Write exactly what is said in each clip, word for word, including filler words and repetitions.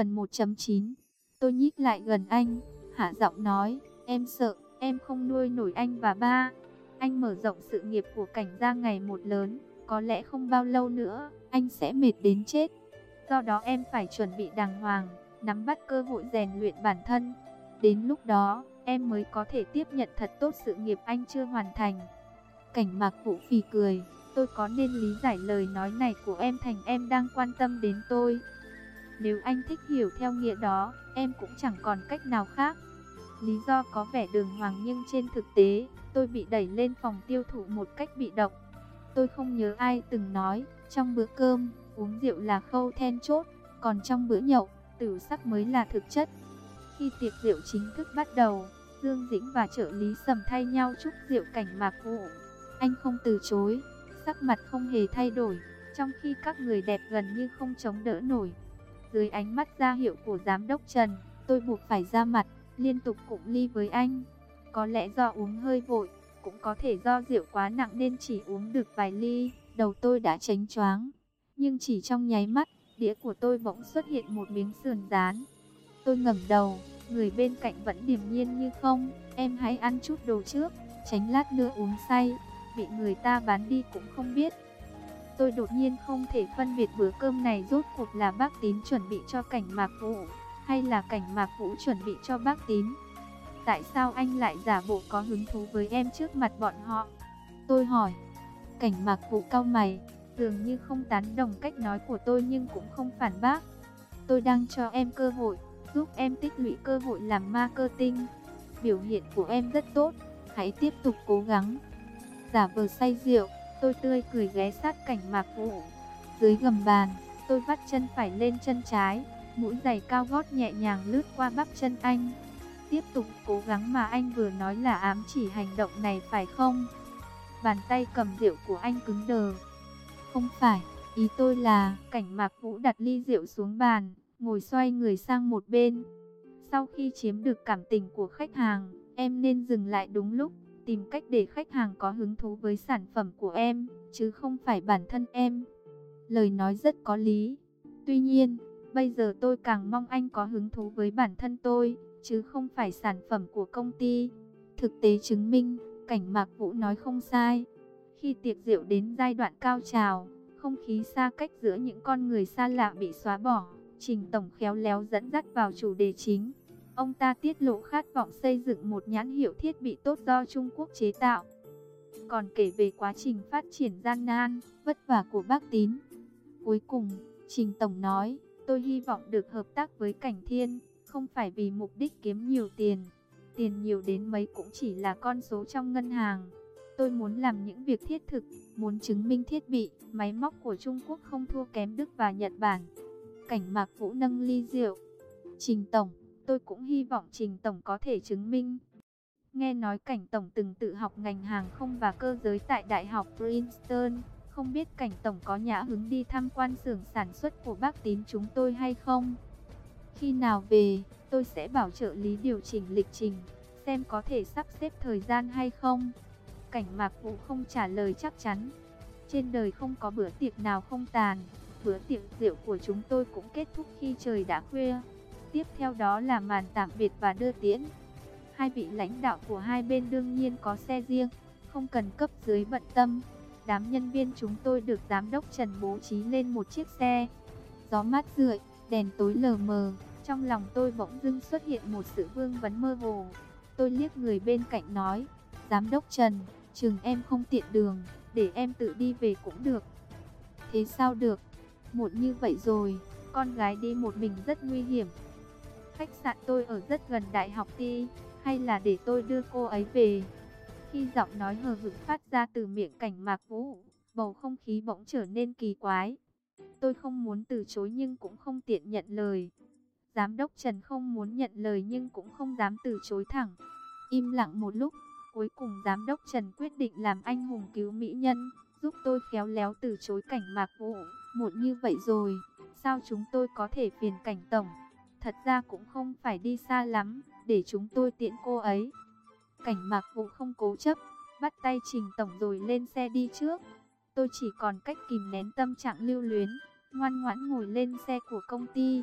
Phần một chấm chín. Tôi nhích lại gần anh, hạ giọng nói, em sợ, em không nuôi nổi anh và ba. Anh mở rộng sự nghiệp của Cảnh gia ngày một lớn, có lẽ không bao lâu nữa, anh sẽ mệt đến chết. Do đó em phải chuẩn bị đàng hoàng, nắm bắt cơ hội rèn luyện bản thân. Đến lúc đó, em mới có thể tiếp nhận thật tốt sự nghiệp anh chưa hoàn thành. Cảnh Mạc Vũ phì cười, tôi có nên lý giải lời nói này của em thành em đang quan tâm đến tôi? Nếu anh thích hiểu theo nghĩa đó, em cũng chẳng còn cách nào khác. Lý do có vẻ đường hoàng nhưng trên thực tế, tôi bị đẩy lên phòng tiêu thụ một cách bị động. Tôi không nhớ ai từng nói, trong bữa cơm, uống rượu là khâu then chốt, còn trong bữa nhậu, tửu sắc mới là thực chất. Khi tiệc rượu chính thức bắt đầu, Dương Dĩnh và trợ lý Sầm thay nhau chúc rượu Cảnh Mạc Vũ. Anh không từ chối, sắc mặt không hề thay đổi, trong khi các người đẹp gần như không chống đỡ nổi. Dưới ánh mắt ra hiệu của giám đốc Trần, tôi buộc phải ra mặt, liên tục cụng ly với anh. Có lẽ do uống hơi vội, cũng có thể do rượu quá nặng nên chỉ uống được vài ly, đầu tôi đã chánh choáng. Nhưng chỉ trong nháy mắt, đĩa của tôi bỗng xuất hiện một miếng sườn rán. Tôi ngẩng đầu, người bên cạnh vẫn điềm nhiên như không, em hãy ăn chút đồ trước, tránh lát nữa uống say, bị người ta bán đi cũng không biết. Tôi đột nhiên không thể phân biệt bữa cơm này rốt cuộc là bác Tín chuẩn bị cho Cảnh Mạc Vũ, hay là Cảnh Mạc Vũ chuẩn bị cho bác Tín. Tại sao anh lại giả bộ có hứng thú với em trước mặt bọn họ? Tôi hỏi. Cảnh Mạc Vũ cau mày, dường như không tán đồng cách nói của tôi nhưng cũng không phản bác. Tôi đang cho em cơ hội, giúp em tích lũy cơ hội làm marketing. Biểu hiện của em rất tốt, hãy tiếp tục cố gắng. Giả vờ say rượu, tôi tươi cười ghé sát Cảnh Mạc Vũ. Dưới gầm bàn, tôi vắt chân phải lên chân trái, mũi giày cao gót nhẹ nhàng lướt qua bắp chân anh. Tiếp tục cố gắng mà anh vừa nói là ám chỉ hành động này phải không? Bàn tay cầm rượu của anh cứng đờ. Không phải, ý tôi là... Cảnh Mạc Vũ đặt ly rượu xuống bàn, ngồi xoay người sang một bên. Sau khi chiếm được cảm tình của khách hàng, em nên dừng lại đúng lúc, tìm cách để khách hàng có hứng thú với sản phẩm của em, chứ không phải bản thân em. Lời nói rất có lý. Tuy nhiên, bây giờ tôi càng mong anh có hứng thú với bản thân tôi, chứ không phải sản phẩm của công ty. Thực tế chứng minh, Cảnh Mạc Vũ nói không sai. Khi tiệc rượu đến giai đoạn cao trào, không khí xa cách giữa những con người xa lạ bị xóa bỏ, Trình Tổng khéo léo dẫn dắt vào chủ đề chính. Ông ta tiết lộ khát vọng xây dựng một nhãn hiệu thiết bị tốt do Trung Quốc chế tạo. Còn kể về quá trình phát triển gian nan, vất vả của bác Tín. Cuối cùng, Trình Tổng nói, tôi hy vọng được hợp tác với Cảnh Thiên, không phải vì mục đích kiếm nhiều tiền. Tiền nhiều đến mấy cũng chỉ là con số trong ngân hàng. Tôi muốn làm những việc thiết thực, muốn chứng minh thiết bị, máy móc của Trung Quốc không thua kém Đức và Nhật Bản. Cảnh Mạc Vũ nâng ly rượu. Trình Tổng, tôi cũng hy vọng Trình Tổng có thể chứng minh. Nghe nói Cảnh Tổng từng tự học ngành hàng không và cơ giới tại Đại học Princeton. Không biết Cảnh Tổng có nhã hứng đi tham quan xưởng sản xuất của bác Tín chúng tôi hay không? Khi nào về, tôi sẽ bảo trợ lý điều chỉnh lịch trình, xem có thể sắp xếp thời gian hay không. Cảnh Mạc Vũ không trả lời chắc chắn. Trên đời không có bữa tiệc nào không tàn. Bữa tiệc rượu của chúng tôi cũng kết thúc khi trời đã khuya. Tiếp theo đó là màn tạm biệt và đưa tiễn. Hai vị lãnh đạo của hai bên đương nhiên có xe riêng, không cần cấp dưới bận tâm. Đám nhân viên chúng tôi được giám đốc Trần bố trí lên một chiếc xe. Gió mát rượi, đèn tối lờ mờ, trong lòng tôi bỗng dưng xuất hiện một sự vương vấn mơ hồ. Tôi liếc người bên cạnh nói, giám đốc Trần, chừng em không tiện đường, để em tự đi về cũng được. Thế sao được, muộn như vậy rồi, con gái đi một mình rất nguy hiểm. Khách sạn tôi ở rất gần Đại học Ti, hay là để tôi đưa cô ấy về? Khi giọng nói hờ hững phát ra từ miệng Cảnh Mạc Vũ, bầu không khí bỗng trở nên kỳ quái. Tôi không muốn từ chối nhưng cũng không tiện nhận lời. Giám đốc Trần không muốn nhận lời nhưng cũng không dám từ chối thẳng. Im lặng một lúc, cuối cùng giám đốc Trần quyết định làm anh hùng cứu mỹ nhân, giúp tôi khéo léo từ chối Cảnh Mạc Vũ. Muộn như vậy rồi, sao chúng tôi có thể phiền Cảnh Tổng? Thật ra cũng không phải đi xa lắm, để chúng tôi tiễn cô ấy. Cảnh Mạc Vũ không cố chấp, bắt tay Trình Tổng rồi lên xe đi trước. Tôi chỉ còn cách kìm nén tâm trạng lưu luyến, ngoan ngoãn ngồi lên xe của công ty.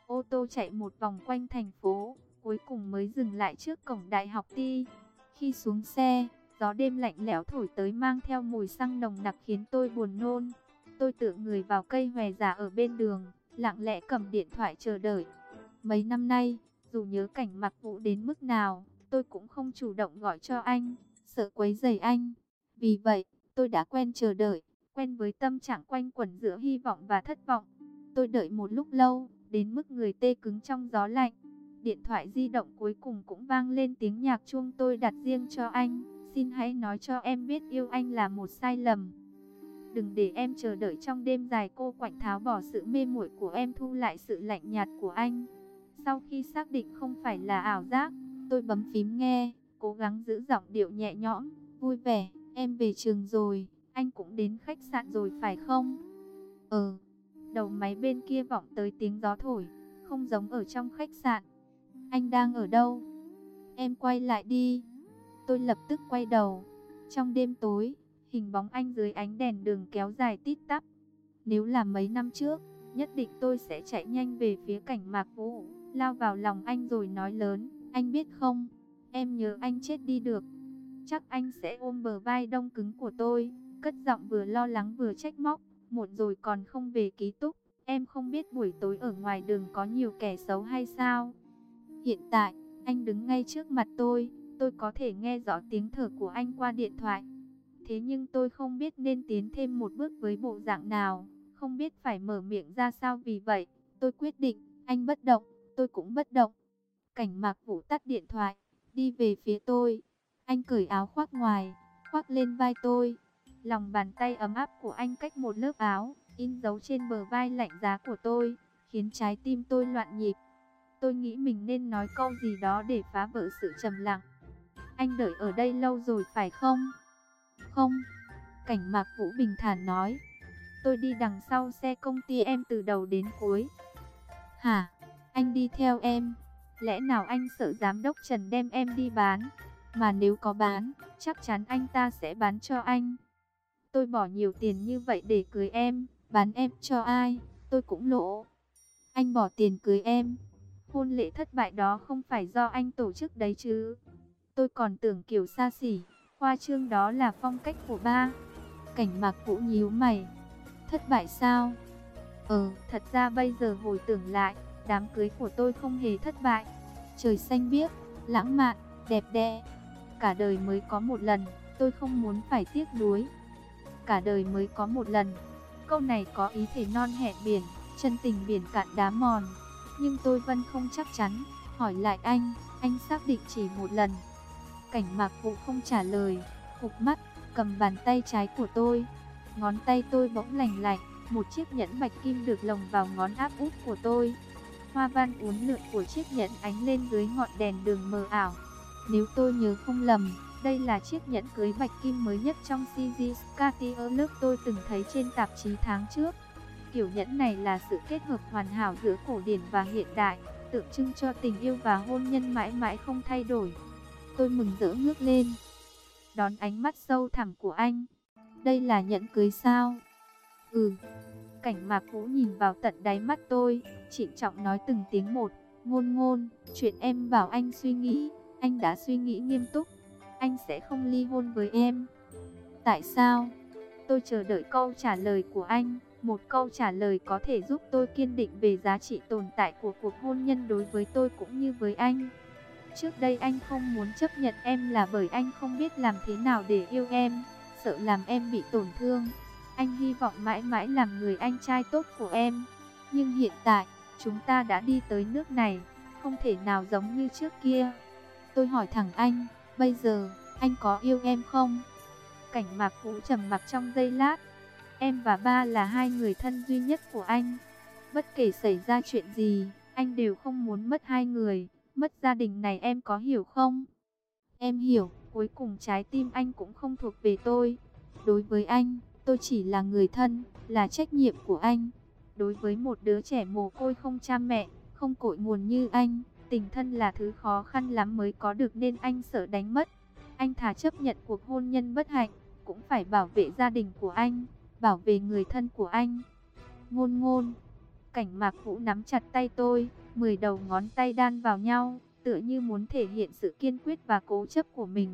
Ô tô chạy một vòng quanh thành phố, cuối cùng mới dừng lại trước cổng đại học Ti. Khi xuống xe, gió đêm lạnh lẽo thổi tới mang theo mùi xăng nồng nặc khiến tôi buồn nôn. Tôi tựa người vào cây hòe già ở bên đường, lặng lẽ cầm điện thoại chờ đợi. Mấy năm nay, dù nhớ cảnh Mạc Vũ đến mức nào, tôi cũng không chủ động gọi cho anh, sợ quấy rầy anh. Vì vậy, tôi đã quen chờ đợi, quen với tâm trạng quanh quẩn giữa hy vọng và thất vọng. Tôi đợi một lúc lâu, đến mức người tê cứng trong gió lạnh. Điện thoại di động cuối cùng cũng vang lên tiếng nhạc chuông tôi đặt riêng cho anh. Xin hãy nói cho em biết yêu anh là một sai lầm. Đừng để em chờ đợi trong đêm dài cô quạnh, tháo bỏ sự mê muội của em, thu lại sự lạnh nhạt của anh. Sau khi xác định không phải là ảo giác, tôi bấm phím nghe, cố gắng giữ giọng điệu nhẹ nhõm, vui vẻ. Em về trường rồi, anh cũng đến khách sạn rồi phải không? Ừ. Đầu máy bên kia vọng tới tiếng gió thổi, không giống ở trong khách sạn. Anh đang ở đâu? Em quay lại đi. Tôi lập tức quay đầu. Trong đêm tối, hình bóng anh dưới ánh đèn đường kéo dài tít tắp. Nếu là mấy năm trước, nhất định tôi sẽ chạy nhanh về phía cảnh Mạc Vũ, lao vào lòng anh rồi nói lớn, anh biết không, em nhớ anh chết đi được. Chắc anh sẽ ôm bờ vai đông cứng của tôi, cất giọng vừa lo lắng vừa trách móc, muộn rồi còn không về ký túc, em không biết buổi tối ở ngoài đường có nhiều kẻ xấu hay sao? Hiện tại, anh đứng ngay trước mặt tôi, tôi có thể nghe rõ tiếng thở của anh qua điện thoại. Thế nhưng tôi không biết nên tiến thêm một bước với bộ dạng nào, không biết phải mở miệng ra sao, vì vậy, tôi quyết định, anh bất động, tôi cũng bất động. Cảnh Mạc Vũ tắt điện thoại, đi về phía tôi. Anh cởi áo khoác ngoài, khoác lên vai tôi. Lòng bàn tay ấm áp của anh cách một lớp áo, in dấu trên bờ vai lạnh giá của tôi, khiến trái tim tôi loạn nhịp. Tôi nghĩ mình nên nói câu gì đó để phá vỡ sự trầm lặng. Anh đợi ở đây lâu rồi phải không? Không. Cảnh Mạc Vũ bình thản nói. Tôi đi đằng sau xe công ty em từ đầu đến cuối. Hả? Anh đi theo em? Lẽ nào anh sợ giám đốc Trần đem em đi bán? Mà nếu có bán, chắc chắn anh ta sẽ bán cho anh. Tôi bỏ nhiều tiền như vậy để cưới em, bán em cho ai, tôi cũng lỗ. Anh bỏ tiền cưới em. Hôn lễ thất bại đó không phải do anh tổ chức đấy chứ? Tôi còn tưởng kiểu xa xỉ, khoa trương đó là phong cách của ba. Cảnh Mạc Vũ nhíu mày. Thất bại sao? Ừ, thật ra bây giờ hồi tưởng lại, đám cưới của tôi không hề thất bại. Trời xanh biếc, lãng mạn, đẹp đẽ. Cả đời mới có một lần, tôi không muốn phải tiếc nuối. Cả đời mới có một lần. Câu này có ý thể non hẹn biển, chân tình biển cạn đá mòn. Nhưng tôi vẫn không chắc chắn, hỏi lại anh, anh xác định chỉ một lần. Cảnh Mạc Vũ không trả lời, hụp mắt, cầm bàn tay trái của tôi. Ngón tay tôi bỗng lành lạnh, một chiếc nhẫn bạch kim được lồng vào ngón áp út của tôi. Hoa văn uốn lượn của chiếc nhẫn ánh lên dưới ngọn đèn đường mờ ảo. Nếu tôi nhớ không lầm, đây là chiếc nhẫn cưới bạch kim mới nhất trong series Cartier lớp tôi từng thấy trên tạp chí tháng trước. Kiểu nhẫn này là sự kết hợp hoàn hảo giữa cổ điển và hiện đại, tượng trưng cho tình yêu và hôn nhân mãi mãi không thay đổi. Tôi mừng rỡ ngước lên, đón ánh mắt sâu thẳm của anh. Đây là nhẫn cưới sao? Ừ. Cảnh Mạc Vũ nhìn vào tận đáy mắt tôi, trịnh trọng nói từng tiếng một. Ngôn Ngôn, chuyện em bảo anh suy nghĩ, anh đã suy nghĩ nghiêm túc. Anh sẽ không ly hôn với em. Tại sao? Tôi chờ đợi câu trả lời của anh. Một câu trả lời có thể giúp tôi kiên định về giá trị tồn tại của cuộc hôn nhân đối với tôi cũng như với anh. Trước đây anh không muốn chấp nhận em là bởi anh không biết làm thế nào để yêu em, sợ làm em bị tổn thương. Anh hy vọng mãi mãi làm người anh trai tốt của em. Nhưng hiện tại, chúng ta đã đi tới nước này, không thể nào giống như trước kia. Tôi hỏi thẳng anh, bây giờ, anh có yêu em không? Cảnh Mạc Vũ trầm mặc trong giây lát. Em và ba là hai người thân duy nhất của anh. Bất kể xảy ra chuyện gì, anh đều không muốn mất hai người, mất gia đình này, em có hiểu không? Em hiểu, cuối cùng trái tim anh cũng không thuộc về tôi. Đối với anh, tôi chỉ là người thân, là trách nhiệm của anh. Đối với một đứa trẻ mồ côi không cha mẹ, không cội nguồn như anh, tình thân là thứ khó khăn lắm mới có được nên anh sợ đánh mất. Anh thà chấp nhận cuộc hôn nhân bất hạnh, cũng phải bảo vệ gia đình của anh, bảo vệ người thân của anh. Ngôn Ngôn. Cảnh Mạc Vũ nắm chặt tay tôi, Mười đầu ngón tay đan vào nhau, tựa như muốn thể hiện sự kiên quyết và cố chấp của mình.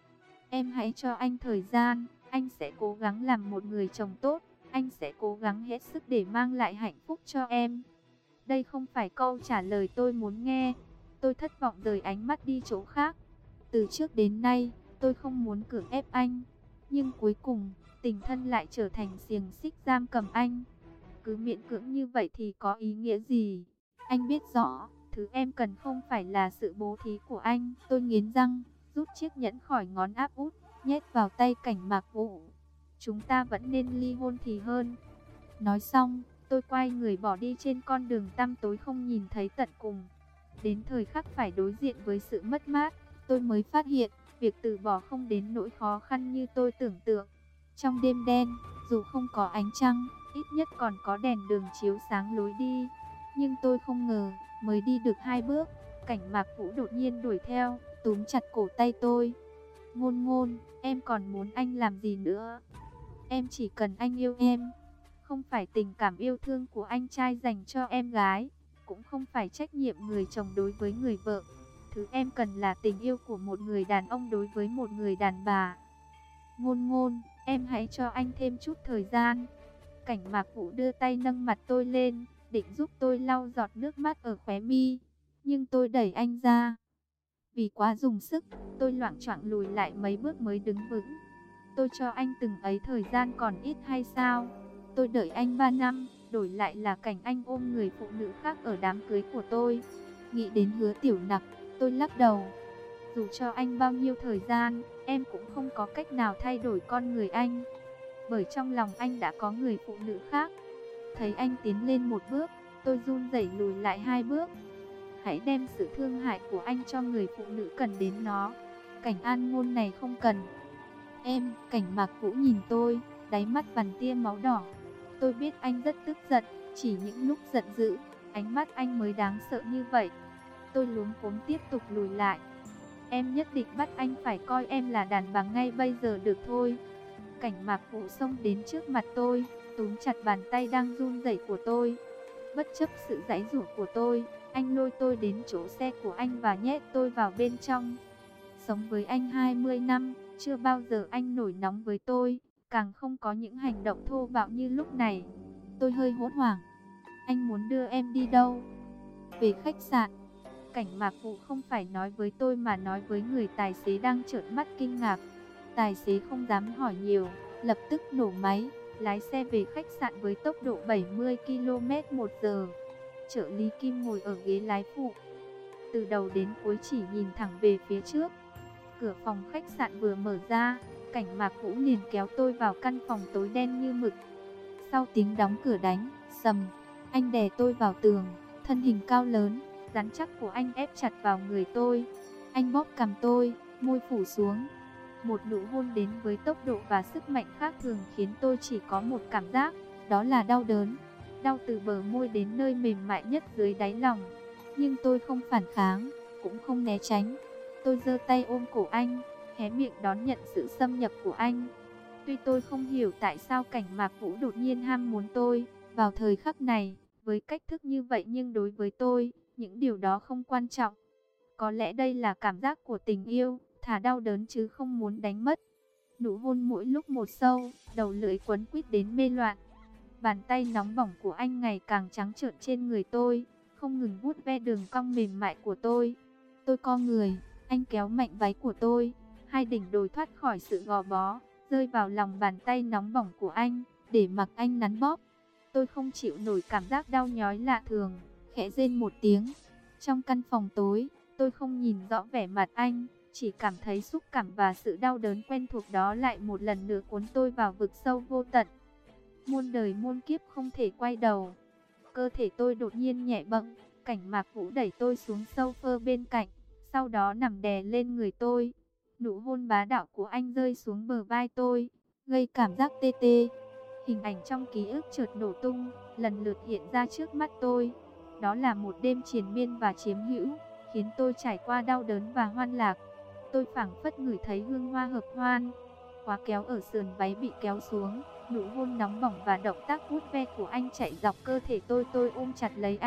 Em hãy cho anh thời gian, anh sẽ cố gắng làm một người chồng tốt, anh sẽ cố gắng hết sức để mang lại hạnh phúc cho em. Đây không phải câu trả lời tôi muốn nghe. Tôi thất vọng rời ánh mắt đi chỗ khác. Từ trước đến nay, tôi không muốn cưỡng ép anh. Nhưng cuối cùng, tình thân lại trở thành xiềng xích giam cầm anh. Cứ miễn cưỡng như vậy thì có ý nghĩa gì? Anh biết rõ, thứ em cần không phải là sự bố thí của anh. Tôi nghiến răng, rút chiếc nhẫn khỏi ngón áp út, nhét vào tay Cảnh Mạc Vũ. Chúng ta vẫn nên ly hôn thì hơn. Nói xong, tôi quay người bỏ đi trên con đường tăm tối không nhìn thấy tận cùng. Đến thời khắc phải đối diện với sự mất mát, tôi mới phát hiện, việc từ bỏ không đến nỗi khó khăn như tôi tưởng tượng. Trong đêm đen, dù không có ánh trăng, ít nhất còn có đèn đường chiếu sáng lối đi. Nhưng tôi không ngờ, mới đi được hai bước, Cảnh Mạc Vũ đột nhiên đuổi theo, túm chặt cổ tay tôi. Ngôn Ngôn, em còn muốn anh làm gì nữa? Em chỉ cần anh yêu em. Không phải tình cảm yêu thương của anh trai dành cho em gái, cũng không phải trách nhiệm người chồng đối với người vợ. Thứ em cần là tình yêu của một người đàn ông đối với một người đàn bà. Ngôn Ngôn, em hãy cho anh thêm chút thời gian. Cảnh Mạc Vũ đưa tay nâng mặt tôi lên, định giúp tôi lau giọt nước mắt ở khóe mi. Nhưng tôi đẩy anh ra. Vì quá dùng sức, tôi loạng choạng lùi lại mấy bước mới đứng vững. Tôi cho anh từng ấy thời gian còn ít hay sao? Tôi đợi anh ba năm, đổi lại là cảnh anh ôm người phụ nữ khác ở đám cưới của tôi. Nghĩ đến Hứa Tiểu Nặc, tôi lắc đầu. Dù cho anh bao nhiêu thời gian, em cũng không có cách nào thay đổi con người anh. Bởi trong lòng anh đã có người phụ nữ khác. Thấy anh tiến lên một bước, tôi run rẩy lùi lại hai bước. Hãy đem sự thương hại của anh cho người phụ nữ cần đến nó. Cảnh An Ngôn này không cần. Em, Cảnh Mạc Vũ nhìn tôi, đáy mắt vằn tia máu đỏ. Tôi biết anh rất tức giận, chỉ những lúc giận dữ, ánh mắt anh mới đáng sợ như vậy. Tôi luống cuống tiếp tục lùi lại. Em nhất định bắt anh phải coi em là đàn bà ngay bây giờ được thôi. Cảnh Mạc Vũ xông đến trước mặt tôi, túm chặt bàn tay đang run rẩy của tôi. Bất chấp sự giãy giụa của tôi, anh lôi tôi đến chỗ xe của anh và nhét tôi vào bên trong. Sống với anh hai mươi năm, chưa bao giờ anh nổi nóng với tôi, càng không có những hành động thô bạo như lúc này. Tôi hơi hốt hoảng. Anh muốn đưa em đi đâu? Về khách sạn. Cảnh Mạc Vũ không phải nói với tôi mà nói với người tài xế đang trợn mắt kinh ngạc. Tài xế không dám hỏi nhiều, lập tức nổ máy, lái xe về khách sạn với tốc độ bảy mươi ki lô mét một giờ. Trợ lý Kim ngồi ở ghế lái phụ, từ đầu đến cuối chỉ nhìn thẳng về phía trước. Cửa phòng khách sạn vừa mở ra, Cảnh Mạc Vũ liền kéo tôi vào căn phòng tối đen như mực. Sau tiếng đóng cửa đánh sầm, anh đè tôi vào tường, thân hình cao lớn, rắn chắc của anh ép chặt vào người tôi. Anh bóp cằm tôi, môi phủ xuống. Một nụ hôn đến với tốc độ và sức mạnh khác thường khiến tôi chỉ có một cảm giác, đó là đau đớn. Đau từ bờ môi đến nơi mềm mại nhất dưới đáy lòng. Nhưng tôi không phản kháng, cũng không né tránh. Tôi giơ tay ôm cổ anh, hé miệng đón nhận sự xâm nhập của anh. Tuy tôi không hiểu tại sao Cảnh Mạc Vũ đột nhiên ham muốn tôi vào thời khắc này, với cách thức như vậy, nhưng đối với tôi, những điều đó không quan trọng. Có lẽ đây là cảm giác của tình yêu, thà đau đớn chứ không muốn đánh mất. Nụ hôn mỗi lúc một sâu, đầu lưỡi quấn quýt đến mê loạn. Bàn tay nóng bỏng của anh ngày càng trắng trợn trên người tôi, không ngừng vuốt ve đường cong mềm mại của tôi. Tôi co người, anh kéo mạnh váy của tôi, hai đỉnh đồi thoát khỏi sự gò bó, rơi vào lòng bàn tay nóng bỏng của anh, để mặc anh nắn bóp. Tôi không chịu nổi cảm giác đau nhói lạ thường, khẽ rên một tiếng. Trong căn phòng tối, tôi không nhìn rõ vẻ mặt anh, chỉ cảm thấy xúc cảm và sự đau đớn quen thuộc đó lại một lần nữa cuốn tôi vào vực sâu vô tận. Muôn đời muôn kiếp không thể quay đầu. Cơ thể tôi đột nhiên nhẹ bẫng, Cảnh Mạc Vũ đẩy tôi xuống sofa bên cạnh, sau đó nằm đè lên người tôi. Nụ hôn bá đạo của anh rơi xuống bờ vai tôi, gây cảm giác tê tê. Hình ảnh trong ký ức chợt nổ tung, lần lượt hiện ra trước mắt tôi. Đó là một đêm triền miên và chiếm hữu, khiến tôi trải qua đau đớn và hoan lạc. Tôi phảng phất ngửi thấy hương hoa hợp hoan. Khóa kéo ở sườn váy bị kéo xuống, nụ hôn nóng bỏng và động tác vuốt ve của anh chạy dọc cơ thể tôi. Tôi ôm chặt lấy anh,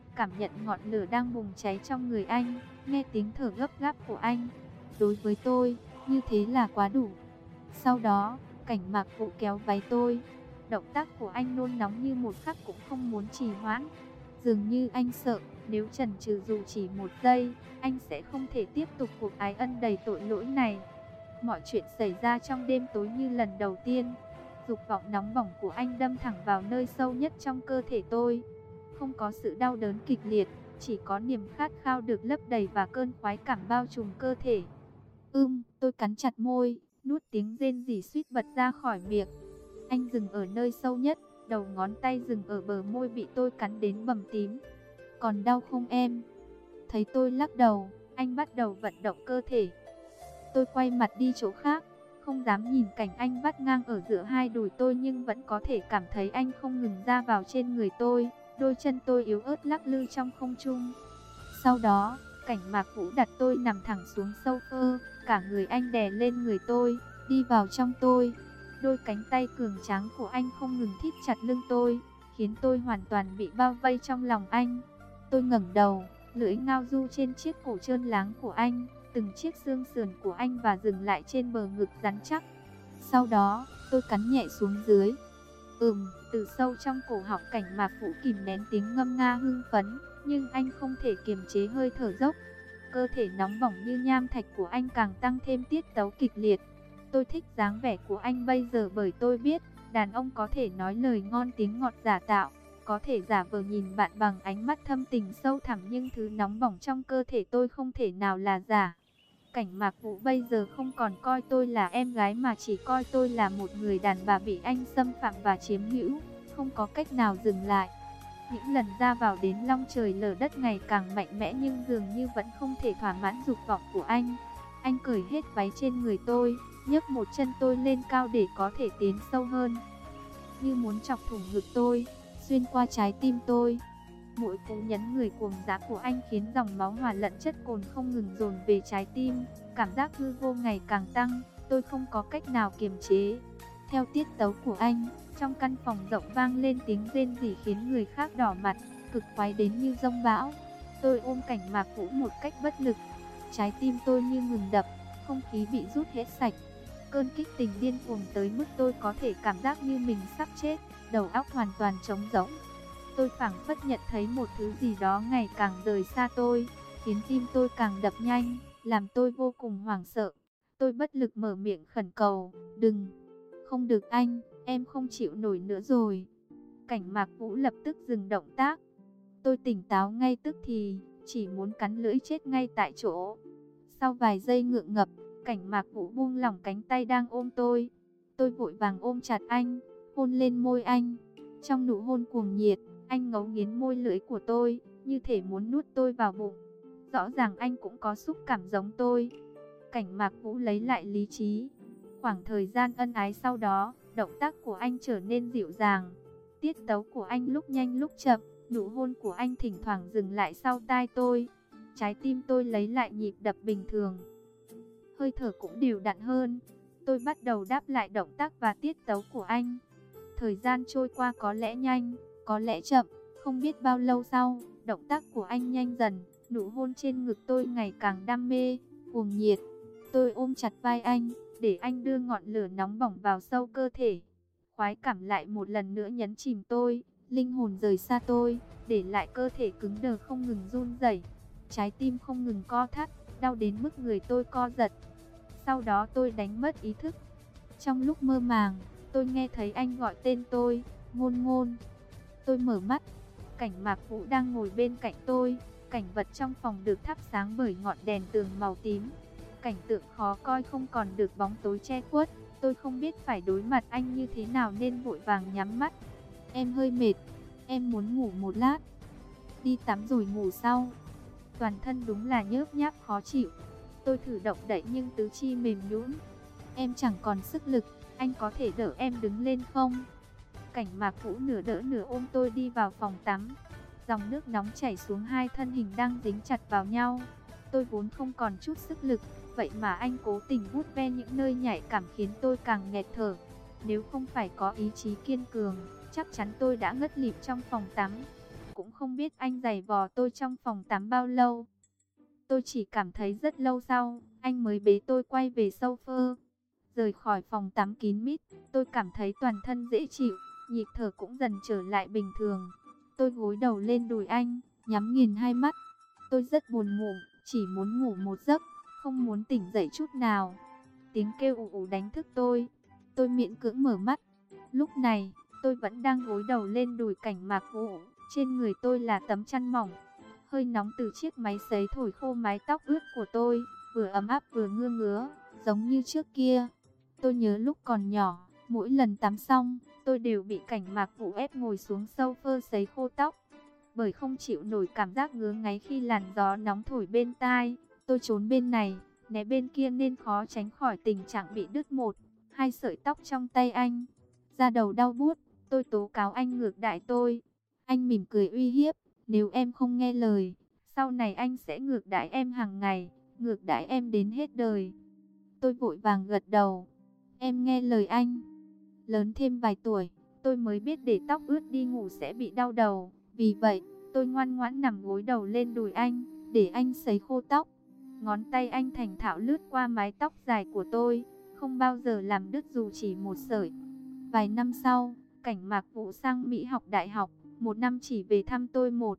cảm nhận ngọn lửa đang bùng cháy trong người anh, nghe tiếng thở gấp gáp của anh. Đối với tôi, như thế là quá đủ. Sau đó, Cảnh Mạc Vũ kéo váy tôi. Động tác của anh nôn nóng như một khắc cũng không muốn trì hoãn. Dường như anh sợ, nếu chần chừ dù chỉ một giây, anh sẽ không thể tiếp tục cuộc ái ân đầy tội lỗi này. Mọi chuyện xảy ra trong đêm tối như lần đầu tiên. Dục vọng nóng bỏng của anh đâm thẳng vào nơi sâu nhất trong cơ thể tôi. Không có sự đau đớn kịch liệt, chỉ có niềm khát khao được lấp đầy và cơn khoái cảm bao trùm cơ thể. Ưm, tôi cắn chặt môi, nuốt tiếng rên rỉ suýt bật ra khỏi miệng. Anh dừng ở nơi sâu nhất, đầu ngón tay dừng ở bờ môi bị tôi cắn đến bầm tím. Còn đau không em? Thấy tôi lắc đầu, anh bắt đầu vận động cơ thể. Tôi quay mặt đi chỗ khác, không dám nhìn cảnh anh vắt ngang ở giữa hai đùi tôi, nhưng vẫn có thể cảm thấy anh không ngừng ra vào trên người tôi. Đôi chân tôi yếu ớt lắc lư trong không trung. Sau đó, Cảnh Mạc Vũ đặt tôi nằm thẳng xuống sofa, cả người anh đè lên người tôi, đi vào trong tôi. Đôi cánh tay cường tráng của anh không ngừng thít chặt lưng tôi, khiến tôi hoàn toàn bị bao vây trong lòng anh. Tôi ngẩng đầu, lưỡi ngao du trên chiếc cổ trơn láng của anh, từng chiếc xương sườn của anh và dừng lại trên bờ ngực rắn chắc. Sau đó, tôi cắn nhẹ xuống dưới. Ừm, từ sâu trong cổ họng Cảnh Mạc Vũ kìm nén tiếng ngâm nga hưng phấn, nhưng anh không thể kiềm chế hơi thở dốc. Cơ thể nóng bỏng như nham thạch của anh càng tăng thêm tiết tấu kịch liệt. Tôi thích dáng vẻ của anh bây giờ bởi tôi biết, đàn ông có thể nói lời ngon tiếng ngọt giả tạo, có thể giả vờ nhìn bạn bằng ánh mắt thâm tình sâu thẳm, nhưng thứ nóng bỏng trong cơ thể tôi không thể nào là giả. Cảnh Mạc Vũ bây giờ không còn coi tôi là em gái mà chỉ coi tôi là một người đàn bà bị anh xâm phạm và chiếm hữu, không có cách nào dừng lại. Những lần ra vào đến long trời lở đất ngày càng mạnh mẽ, nhưng dường như vẫn không thể thỏa mãn dục vọng của anh. Anh cởi hết váy trên người tôi, nhấc một chân tôi lên cao để có thể tiến sâu hơn, như muốn chọc thủng ngực tôi, xuyên qua trái tim tôi. Mỗi cú nhấn người cuồng dã của anh khiến dòng máu hòa lẫn chất cồn không ngừng dồn về trái tim. Cảm giác hư vô ngày càng tăng, tôi không có cách nào kiềm chế. Theo tiết tấu của anh, trong căn phòng rộng vang lên tiếng rên rỉ khiến người khác đỏ mặt, cực khoái đến như giông bão. Tôi ôm Cảnh Mạc Vũ một cách bất lực, trái tim tôi như ngừng đập, không khí bị rút hết sạch. Cơn kích tình điên cuồng tới mức tôi có thể cảm giác như mình sắp chết, đầu óc hoàn toàn trống rỗng. Tôi phảng phất nhận thấy một thứ gì đó ngày càng rời xa tôi, khiến tim tôi càng đập nhanh, làm tôi vô cùng hoảng sợ. Tôi bất lực mở miệng khẩn cầu, đừng, không được anh, em không chịu nổi nữa rồi. Cảnh Mạc Vũ lập tức dừng động tác. Tôi tỉnh táo ngay tức thì, chỉ muốn cắn lưỡi chết ngay tại chỗ. Sau vài giây ngượng ngập, Cảnh Mạc Vũ buông lỏng cánh tay đang ôm tôi. Tôi vội vàng ôm chặt anh, hôn lên môi anh. Trong nụ hôn cuồng nhiệt, anh ngấu nghiến môi lưỡi của tôi, như thể muốn nuốt tôi vào bụng. Rõ ràng anh cũng có xúc cảm giống tôi. Cảnh Mạc Vũ lấy lại lý trí. Khoảng thời gian ân ái sau đó, động tác của anh trở nên dịu dàng. Tiết tấu của anh lúc nhanh lúc chậm, nụ hôn của anh thỉnh thoảng dừng lại sau tai tôi. Trái tim tôi lấy lại nhịp đập bình thường, hơi thở cũng đều đặn hơn. Tôi bắt đầu đáp lại động tác và tiết tấu của anh. Thời gian trôi qua có lẽ nhanh, có lẽ chậm, không biết bao lâu sau, động tác của anh nhanh dần, nụ hôn trên ngực tôi ngày càng đam mê, cuồng nhiệt. Tôi ôm chặt vai anh, để anh đưa ngọn lửa nóng bỏng vào sâu cơ thể. Khoái cảm lại một lần nữa nhấn chìm tôi, linh hồn rời xa tôi, để lại cơ thể cứng đờ không ngừng run rẩy. Trái tim không ngừng co thắt, đau đến mức người tôi co giật. Sau đó tôi đánh mất ý thức. Trong lúc mơ màng, tôi nghe thấy anh gọi tên tôi, Ngôn Ngôn. Tôi mở mắt, Cảnh Mạc Vũ đang ngồi bên cạnh tôi. Cảnh vật trong phòng được thắp sáng bởi ngọn đèn tường màu tím. Cảnh tượng khó coi không còn được bóng tối che khuất. Tôi không biết phải đối mặt anh như thế nào nên vội vàng nhắm mắt. Em hơi mệt, em muốn ngủ một lát. Đi tắm rồi ngủ sau. Toàn thân đúng là nhớp nháp khó chịu. Tôi thử động đậy nhưng tứ chi mềm nhũn. Em chẳng còn sức lực, anh có thể đỡ em đứng lên không? Cảnh Mạc Vũ nửa đỡ nửa ôm tôi đi vào phòng tắm. Dòng nước nóng chảy xuống hai thân hình đang dính chặt vào nhau. Tôi vốn không còn chút sức lực, vậy mà anh cố tình vuốt ve những nơi nhạy cảm khiến tôi càng nghẹt thở. Nếu không phải có ý chí kiên cường, chắc chắn tôi đã ngất lịm trong phòng tắm. cũng không biết anh giày vò tôi trong phòng tắm bao lâu. Tôi chỉ cảm thấy rất lâu sau, anh mới bế tôi quay về sofa. Rời khỏi phòng tắm kín mít, tôi cảm thấy toàn thân dễ chịu, nhịp thở cũng dần trở lại bình thường. Tôi gối đầu lên đùi anh, nhắm nghiền hai mắt. Tôi rất buồn ngủ, chỉ muốn ngủ một giấc, không muốn tỉnh dậy chút nào. Tiếng kêu ù ù đánh thức tôi. Tôi miễn cưỡng mở mắt. Lúc này, tôi vẫn đang gối đầu lên đùi Cảnh Mạc Vũ. Trên người tôi là tấm chăn mỏng. Hơi nóng từ chiếc máy sấy thổi khô mái tóc ướt của tôi, vừa ấm áp vừa ngứa ngứa, giống như trước kia. Tôi nhớ lúc còn nhỏ, mỗi lần tắm xong, tôi đều bị Cảnh Mạc Vũ ép ngồi xuống sofa sấy khô tóc. Bởi không chịu nổi cảm giác ngứa ngáy khi làn gió nóng thổi bên tai, tôi trốn bên này, né bên kia nên khó tránh khỏi tình trạng bị đứt một, hai sợi tóc trong tay anh. Da đầu đau buốt, tôi tố cáo anh ngược đãi tôi. Anh mỉm cười uy hiếp, nếu em không nghe lời, sau này anh sẽ ngược đãi em hàng ngày, ngược đãi em đến hết đời. Tôi vội vàng gật đầu. Em nghe lời anh. Lớn thêm vài tuổi, tôi mới biết để tóc ướt đi ngủ sẽ bị đau đầu. Vì vậy, tôi ngoan ngoãn nằm gối đầu lên đùi anh, để anh sấy khô tóc. Ngón tay anh thành thạo lướt qua mái tóc dài của tôi, không bao giờ làm đứt dù chỉ một sợi. Vài năm sau, Cảnh Mạc Vũ sang Mỹ học đại học, một năm chỉ về thăm tôi một,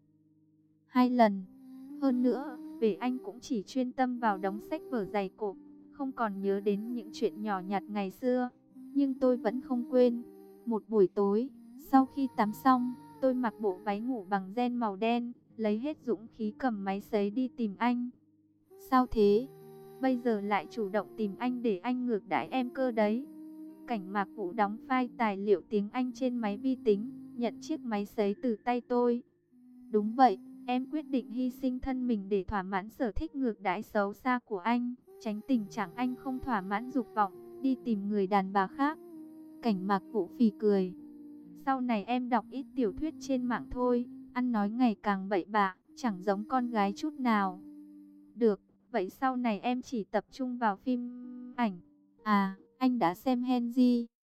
hai lần. Hơn nữa, về anh cũng chỉ chuyên tâm vào đống sách vở dày cộp, không còn nhớ đến những chuyện nhỏ nhặt ngày xưa. Nhưng tôi vẫn không quên. Một buổi tối, sau khi tắm xong, tôi mặc bộ váy ngủ bằng ren màu đen, lấy hết dũng khí cầm máy sấy đi tìm anh. Sao thế? Bây giờ lại chủ động tìm anh để anh ngược đãi em cơ đấy. Cảnh Mạc Vũ đóng file tài liệu tiếng Anh trên máy vi tính, nhận chiếc máy sấy từ tay tôi. Đúng vậy, em quyết định hy sinh thân mình để thỏa mãn sở thích ngược đãi xấu xa của anh, tránh tình trạng anh không thỏa mãn dục vọng, đi tìm người đàn bà khác. Cảnh Mạc Vũ phì cười. Sau này em đọc ít tiểu thuyết trên mạng thôi, ăn nói ngày càng bậy bạ, chẳng giống con gái chút nào. Được, vậy sau này em chỉ tập trung vào phim ảnh. À, anh đã xem Henry